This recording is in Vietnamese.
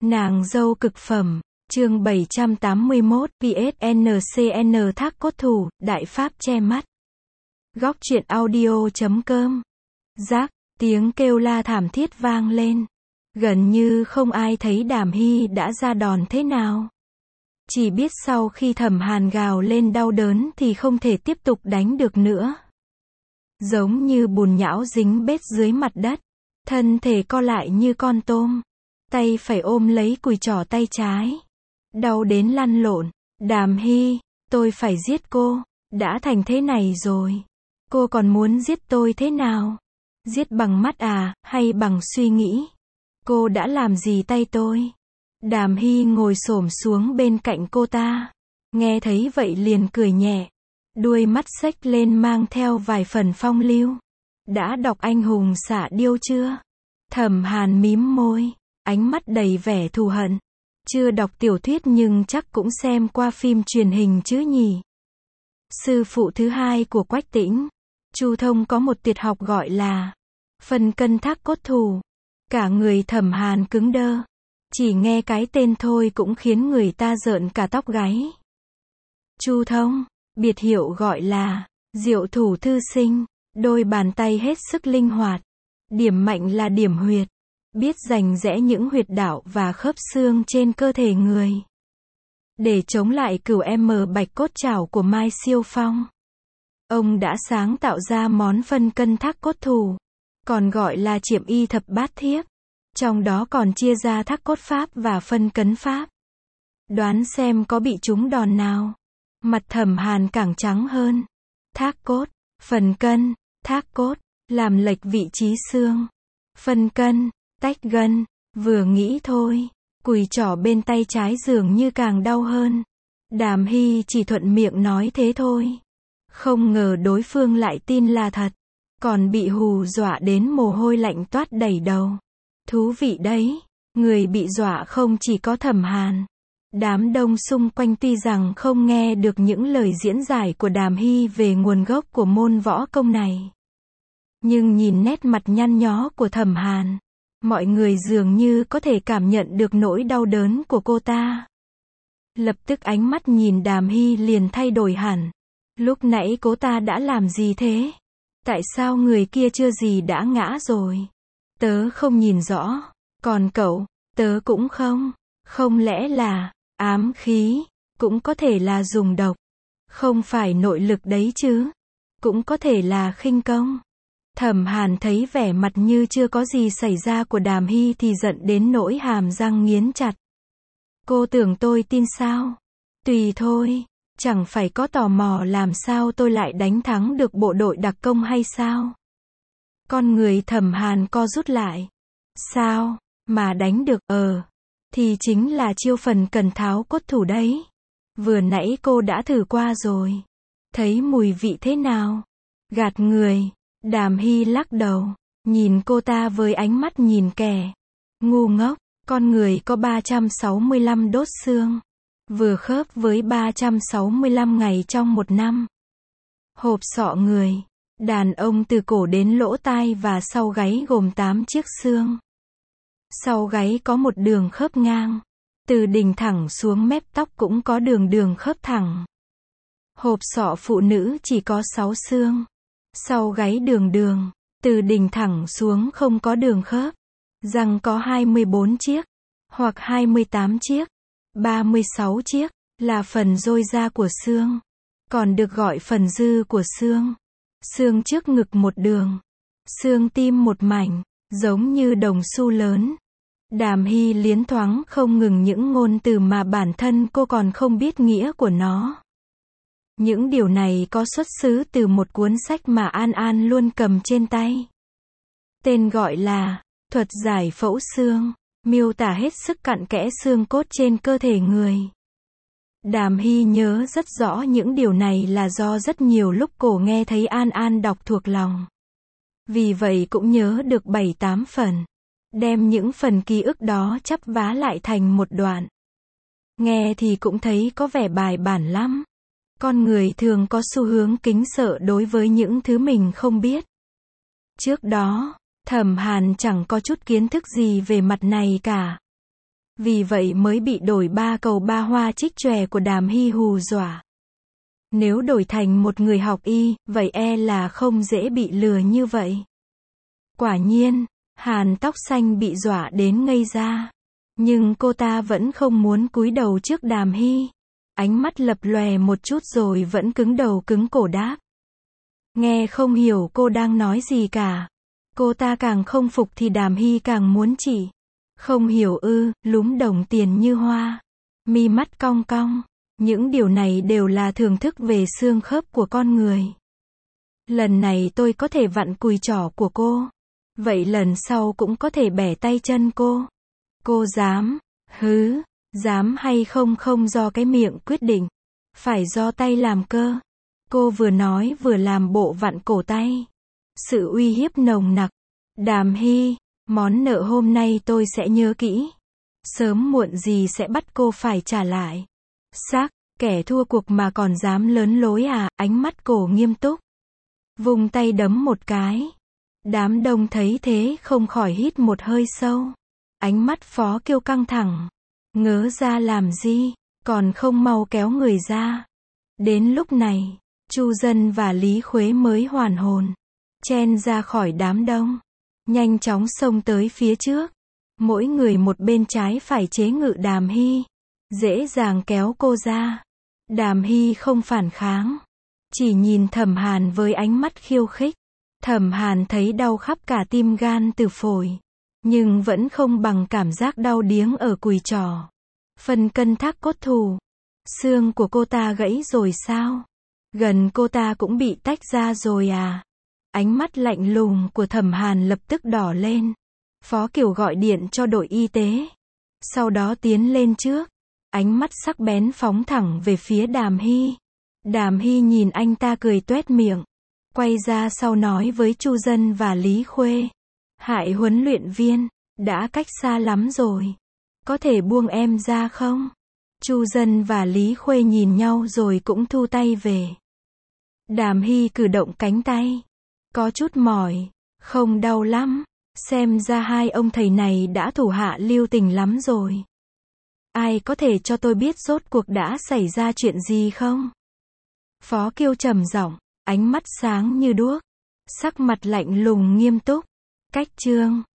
Nàng dâu cực phẩm, chương 781, PSNCN thác cốt thủ, đại pháp che mắt. Góc truyện audio.com. Rác, tiếng kêu la thảm thiết vang lên. Gần như không ai thấy Đàm Hy đã ra đòn thế nào. Chỉ biết sau khi Thẩm Hàn gào lên đau đớn thì không thể tiếp tục đánh được nữa. Giống như bùn nhão dính bết dưới mặt đất. Thân thể co lại như con tôm. Tay phải ôm lấy cùi trỏ tay trái. Đau đến lăn lộn. Đàm Hy, tôi phải giết cô. Đã thành thế này rồi. Cô còn muốn giết tôi thế nào? Giết bằng mắt à, hay bằng suy nghĩ? Cô đã làm gì tay tôi? Đàm Hy ngồi xổm xuống bên cạnh cô ta. Nghe thấy vậy liền cười nhẹ. Đuôi mắt xếch lên mang theo vài phần phong lưu. Đã đọc Anh hùng xạ điêu chưa? Thẩm Hàn mím môi. Ánh mắt đầy vẻ thù hận. Chưa đọc tiểu thuyết nhưng chắc cũng xem qua phim truyền hình chứ nhỉ? Sư phụ thứ hai của Quách Tĩnh, Chu Thông có một tuyệt học gọi là phân cân thác cốt thủ. Cả người Thẩm Hàn cứng đơ. Chỉ nghe cái tên thôi cũng khiến người ta rợn cả tóc gáy. Chu Thông, biệt hiệu gọi là diệu thủ thư sinh, đôi bàn tay hết sức linh hoạt. Điểm mạnh là điểm huyệt. Biết rành rẽ những huyệt đạo và khớp xương trên cơ thể người. Để chống lại cửu bạch cốt trảo của Mai Siêu Phong. Ông đã sáng tạo ra món phân cân thác cốt thủ. Còn gọi là chiệm y thập bát thiếp. Trong đó còn chia ra thác cốt pháp và phân cấn pháp. Đoán xem có bị trúng đòn nào. Mặt Thẩm Hàn càng trắng hơn. Thác cốt, phần cân, thác cốt, làm lệch vị trí xương. Phân cân, tách gân, vừa nghĩ thôi. Cùi trỏ bên tay trái dường như càng đau hơn. Đàm Hy chỉ thuận miệng nói thế thôi. Không ngờ đối phương lại tin là thật. Còn bị hù dọa đến mồ hôi lạnh toát đầy đầu. Thú vị đấy. Người bị dọa không chỉ có Thẩm Hàn. Đám đông xung quanh tuy rằng không nghe được những lời diễn giải của Đàm Hy về nguồn gốc của môn võ công này. Nhưng nhìn nét mặt nhăn nhó của Thẩm Hàn, mọi người dường như có thể cảm nhận được nỗi đau đớn của cô ta. Lập tức ánh mắt nhìn Đàm Hy liền thay đổi hẳn. Lúc nãy cô ta đã làm gì thế? Tại sao người kia chưa gì đã ngã rồi? Tớ không nhìn rõ. Còn cậu, tớ cũng không. Không lẽ là ám khí? Cũng có thể là dùng độc. Không phải nội lực đấy chứ? Cũng có thể là khinh công. Thẩm Hàn thấy vẻ mặt như chưa có gì xảy ra của Đàm Hy thì giận đến nỗi hàm răng nghiến chặt. Cô tưởng tôi tin sao? Tùy thôi. Chẳng phải có tò mò làm sao tôi lại đánh thắng được bộ đội đặc công hay sao? Con người Thẩm Hàn co rút lại. Sao? Mà đánh được? Thì chính là chiêu phần cần tháo cốt thủ đấy. Vừa nãy cô đã thử qua rồi. Thấy mùi vị thế nào? Gạt người. Đàm Hy lắc đầu. Nhìn cô ta với ánh mắt nhìn kẻ ngu ngốc. Con người có 365 đốt xương. Vừa khớp với 365 ngày trong một năm. Hộp sọ người. Đàn ông từ cổ đến lỗ tai và sau gáy gồm 8 chiếc xương. Sau gáy có một đường khớp ngang. Từ đỉnh thẳng xuống mép tóc cũng có đường khớp thẳng. Hộp sọ phụ nữ chỉ có 6 xương. Sau gáy đường, từ đỉnh thẳng xuống không có đường khớp. Răng có 24 chiếc, hoặc 28 chiếc, 36 chiếc, là phần dôi ra của xương. Còn được gọi phần dư của xương. Xương trước ngực một đường. Xương tim một mảnh, giống như đồng xu lớn. Đàm Hy liến thoáng không ngừng những ngôn từ mà bản thân cô còn không biết nghĩa của nó. Những điều này có xuất xứ từ một cuốn sách mà An An luôn cầm trên tay. Tên gọi là Thuật giải phẫu xương, miêu tả hết sức cặn kẽ xương cốt trên cơ thể người. Đàm Hy nhớ rất rõ những điều này là do rất nhiều lúc cô nghe thấy An An đọc thuộc lòng. Vì vậy cũng nhớ được 7-8 phần. Đem những phần ký ức đó chắp vá lại thành một đoạn. Nghe thì cũng thấy có vẻ bài bản lắm. Con người thường có xu hướng kính sợ đối với những thứ mình không biết. Trước đó, Thẩm Hàn chẳng có chút kiến thức gì về mặt này cả. Vì vậy mới bị đổi ba cầu ba hoa trích chòe của Đàm Hy hù dọa. Nếu đổi thành một người học y, vậy là không dễ bị lừa như vậy. Quả nhiên, Hàn tóc xanh bị dọa đến ngây ra. Nhưng cô ta vẫn không muốn cúi đầu trước Đàm Hy. Ánh mắt lập lòe một chút rồi vẫn cứng đầu cứng cổ đáp. Nghe không hiểu cô đang nói gì cả. Cô ta càng không phục thì Đàm Hy càng muốn chỉ. Không hiểu ư, lúm đồng tiền như hoa. Mi mắt cong cong. Những điều này đều là thưởng thức về xương khớp của con người. Lần này tôi có thể vặn cùi chỏ của cô. Vậy lần sau cũng có thể bẻ tay chân cô. Cô dám, dám hay không không do cái miệng quyết định. Phải do tay làm cơ. Cô vừa nói vừa làm bộ vặn cổ tay. Sự uy hiếp nồng nặc. Đàm Hy, món nợ hôm nay tôi sẽ nhớ kỹ. Sớm muộn gì sẽ bắt cô phải trả lại. Xác, kẻ thua cuộc mà còn dám lớn lối à, ánh mắt cổ nghiêm túc. Vùng tay đấm một cái. Đám đông thấy thế không khỏi hít một hơi sâu. Ánh mắt Phó Kiêu căng thẳng. Ngớ ra làm gì, còn không mau kéo người ra. Đến lúc này, Chu Dân và Lý Khuế mới hoàn hồn. Chen ra khỏi đám đông. Nhanh chóng xông tới phía trước. Mỗi người một bên trái phải chế ngự Đàm Hy. Dễ dàng kéo cô ra. Đàm Hy không phản kháng. Chỉ nhìn Thẩm Hàn với ánh mắt khiêu khích. Thẩm Hàn thấy đau khắp cả tim gan từ phổi. Nhưng vẫn không bằng cảm giác đau điếng ở cùi chỏ. Phần cân thác cốt thù. Xương của cô ta gãy rồi sao? Gần cô ta cũng bị tách ra rồi à? Ánh mắt lạnh lùng của Thẩm Hàn lập tức đỏ lên. Phó Kiều gọi điện cho đội y tế. Sau đó tiến lên trước. Ánh mắt sắc bén phóng thẳng về phía Đàm Hy. Đàm Hy nhìn anh ta cười toét miệng. Quay ra sau nói với Chu Dân và Lý Khuê. Hại huấn luyện viên, đã cách xa lắm rồi. Có thể buông em ra không? Chu Dân và Lý Khuê nhìn nhau rồi cũng thu tay về. Đàm Hy cử động cánh tay. Có chút mỏi, không đau lắm. Xem ra hai ông thầy này đã thủ hạ lưu tình lắm rồi. Ai có thể cho tôi biết rốt cuộc đã xảy ra chuyện gì không? Phó Kiêu trầm giọng, ánh mắt sáng như đuốc. Sắc mặt lạnh lùng nghiêm túc. Cách chương